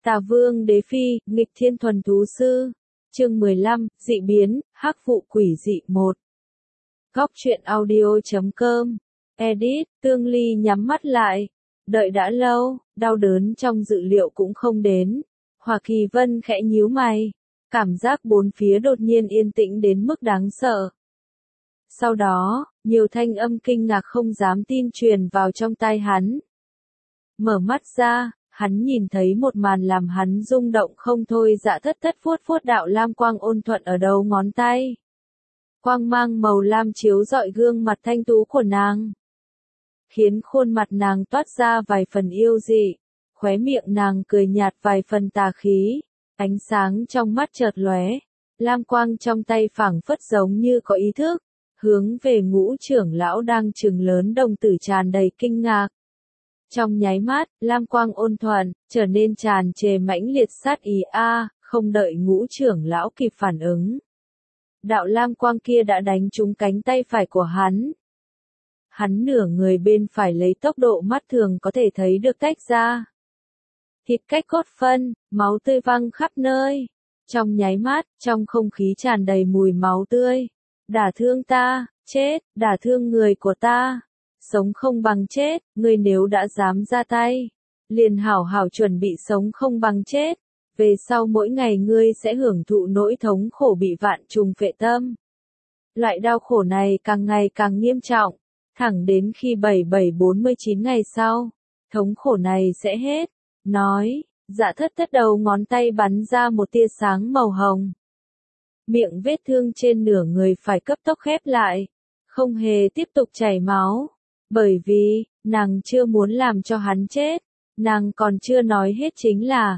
Tà Vương Đế Phi, nghịch thiên thuần thú sư. Chương 15, dị biến, hắc vụ quỷ dị 1. Góc truyện audio.com. Edit, Tương Ly nhắm mắt lại. Đợi đã lâu, đau đớn trong dự liệu cũng không đến. Hoa Kỳ Vân khẽ nhíu mày. Cảm giác bốn phía đột nhiên yên tĩnh đến mức đáng sợ. Sau đó, nhiều thanh âm kinh ngạc không dám tin truyền vào trong tai hắn. Mở mắt ra, hắn nhìn thấy một màn làm hắn rung động không thôi. Dạ Thất Thất vuốt vuốt đạo lam quang ôn thuận ở đầu ngón tay. Quang mang màu lam chiếu rọi gương mặt thanh tú của nàng, khiến khuôn mặt nàng toát ra vài phần yêu dị, khóe miệng nàng cười nhạt vài phần tà khí, ánh sáng trong mắt chợt lóe, lam quang trong tay phảng phất giống như có ý thức, hướng về Ngũ trưởng lão đang trừng lớn đồng tử tràn đầy kinh ngạc. Trong nháy mắt, lam quang ôn thuận, trở nên tràn trề mãnh liệt sát ý không đợi Ngũ trưởng lão kịp phản ứng. Đạo lam quang kia đã đánh trúng cánh tay phải của hắn. Hắn nửa người bên phải lấy tốc độ mắt thường có thể thấy được tách ra. Thịt cách cốt phân, máu tươi văng khắp nơi. Trong nháy mắt, trong không khí tràn đầy mùi máu tươi. Đả thương ta, chết, đả thương người của ta. Sống không bằng chết, ngươi nếu đã dám ra tay. Liền hảo hảo chuẩn bị sống không bằng chết. Về sau mỗi ngày ngươi sẽ hưởng thụ nỗi thống khổ bị vạn trùng phệ tâm. Loại đau khổ này càng ngày càng nghiêm trọng, thẳng đến khi 4749 ngày sau, thống khổ này sẽ hết. Nói, Dạ Thất Thất đầu ngón tay bắn ra một tia sáng màu hồng. Miệng vết thương trên nửa người phải cấp tốc khép lại, không hề tiếp tục chảy máu, bởi vì, nàng chưa muốn làm cho hắn chết, nàng còn chưa nói hết chính là,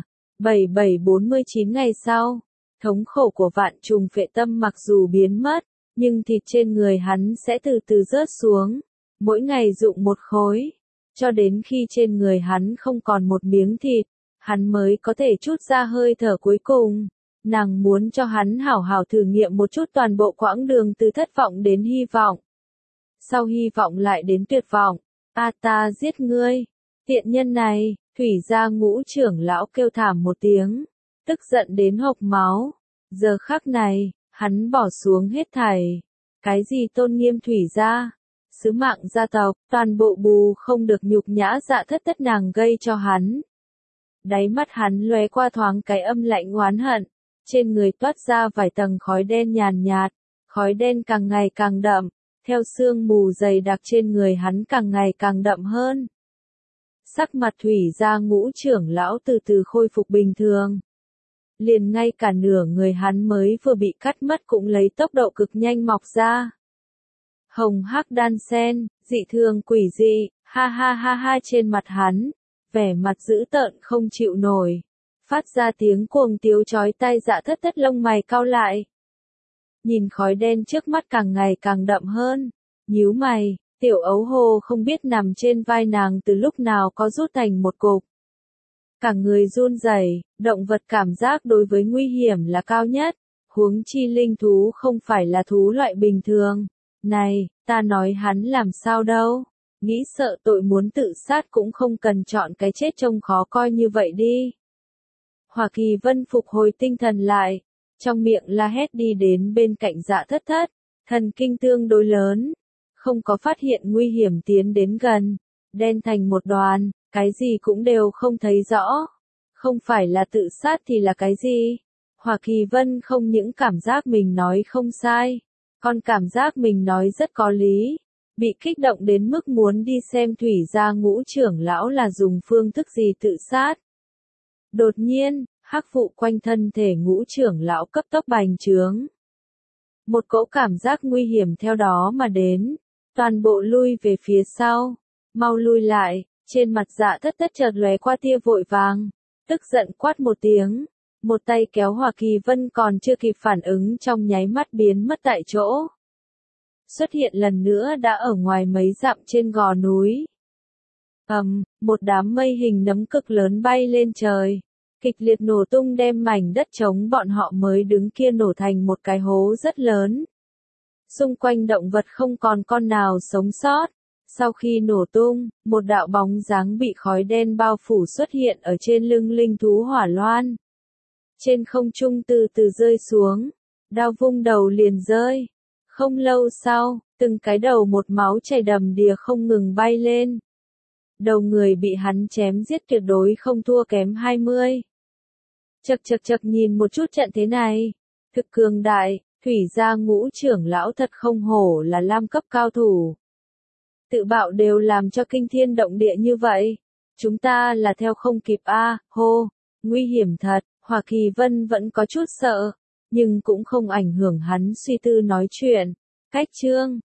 4749 ngày sau, thống khổ của vạn trùng phệ tâm mặc dù biến mất, nhưng thịt trên người hắn sẽ từ từ rớt xuống, mỗi ngày dụng một khối, cho đến khi trên người hắn không còn một miếng thịt, hắn mới có thể trút ra hơi thở cuối cùng. Nàng muốn cho hắn hảo hảo thử nghiệm một chút toàn bộ quãng đường từ thất vọng đến hy vọng. Sau hy vọng lại đến tuyệt vọng, ta giết ngươi, tiện nhân này. Thủy gia Ngũ trưởng lão kêu thảm một tiếng, tức giận đến hộc máu. Giờ khắc này, hắn bỏ xuống hết thảy. Cái gì tôn nghiêm Thủy gia, sứ mạng gia tộc, toàn bộ bù không được nhục nhã Dạ Thất Thất nàng gây cho hắn. Đáy mắt hắn lóe qua thoáng cái âm lạnh oán hận, trên người toát ra vài tầng khói đen nhàn nhạt, khói đen càng ngày càng đậm, theo sương mù dày đặc trên người hắn càng ngày càng đậm hơn. Sắc mặt Thủy gia Ngũ trưởng lão từ từ khôi phục bình thường. Liền ngay cả nửa người hắn mới vừa bị cắt mất cũng lấy tốc độ cực nhanh mọc ra. Hồng hắc đan sen, dị thường quỷ dị, ha ha ha ha trên mặt hắn, vẻ mặt dữ tợn không chịu nổi, phát ra tiếng cuồng tiếu chói tai. Dạ Thất Thất lông mày cau lại. Nhìn khói đen trước mắt càng ngày càng đậm hơn, nhíu mày. Tiểu ấu hồ không biết nằm trên vai nàng từ lúc nào có rút thành một cục. Cả người run rẩy, động vật cảm giác đối với nguy hiểm là cao nhất, huống chi linh thú không phải là thú loại bình thường. Này, ta nói hắn làm sao đâu, nghĩ sợ tội muốn tự sát cũng không cần chọn cái chết trông khó coi như vậy đi. Hoa Kỳ Vân phục hồi tinh thần lại, trong miệng la hét đi đến bên cạnh Dạ Thất Thất, thần kinh tương đối lớn. Không có phát hiện nguy hiểm tiến đến gần, đen thành một đoàn, cái gì cũng đều không thấy rõ. Không phải là tự sát thì là cái gì? Hoa Kỳ Vân không những cảm giác mình nói không sai, còn cảm giác mình nói rất có lý, bị kích động đến mức muốn đi xem Thủy gia Ngũ trưởng lão là dùng phương thức gì tự sát. Đột nhiên, hắc vụ quanh thân thể Ngũ trưởng lão cấp tốc bành trướng. Một cỗ cảm giác nguy hiểm theo đó mà đến. Toàn bộ lui về phía sau, mau lui lại, trên mặt Dạ Thất Thất chợt lóe qua tia vội vàng, tức giận quát một tiếng, một tay kéo Hoa Kỳ Vân còn chưa kịp phản ứng trong nháy mắt biến mất tại chỗ. Xuất hiện lần nữa đã ở ngoài mấy dặm trên gò núi. Một đám mây hình nấm cực lớn bay lên trời, kịch liệt nổ tung đem mảnh đất trống bọn họ mới đứng kia nổ thành một cái hố rất lớn. Xung quanh động vật không còn con nào sống sót, Sau khi nổ tung, một đạo bóng dáng bị khói đen bao phủ xuất hiện ở trên lưng linh thú hỏa loan. Trên không trung từ từ rơi xuống, đao vung đầu liền rơi. Không lâu sau, từng cái đầu một máu chảy đầm đìa không ngừng bay lên. Đầu người bị hắn chém giết tuyệt đối không thua kém 20. Chậc nhìn một chút trận thế này. Thực cường đại, Thủy gia Ngũ trưởng lão thật không hổ là lam cấp cao thủ. Tự bạo đều làm cho kinh thiên động địa như vậy. Chúng ta là theo không kịp a, hô, nguy hiểm thật. Hỏa Kỳ Vân vẫn có chút sợ, nhưng cũng không ảnh hưởng hắn suy tư nói chuyện. Cách chương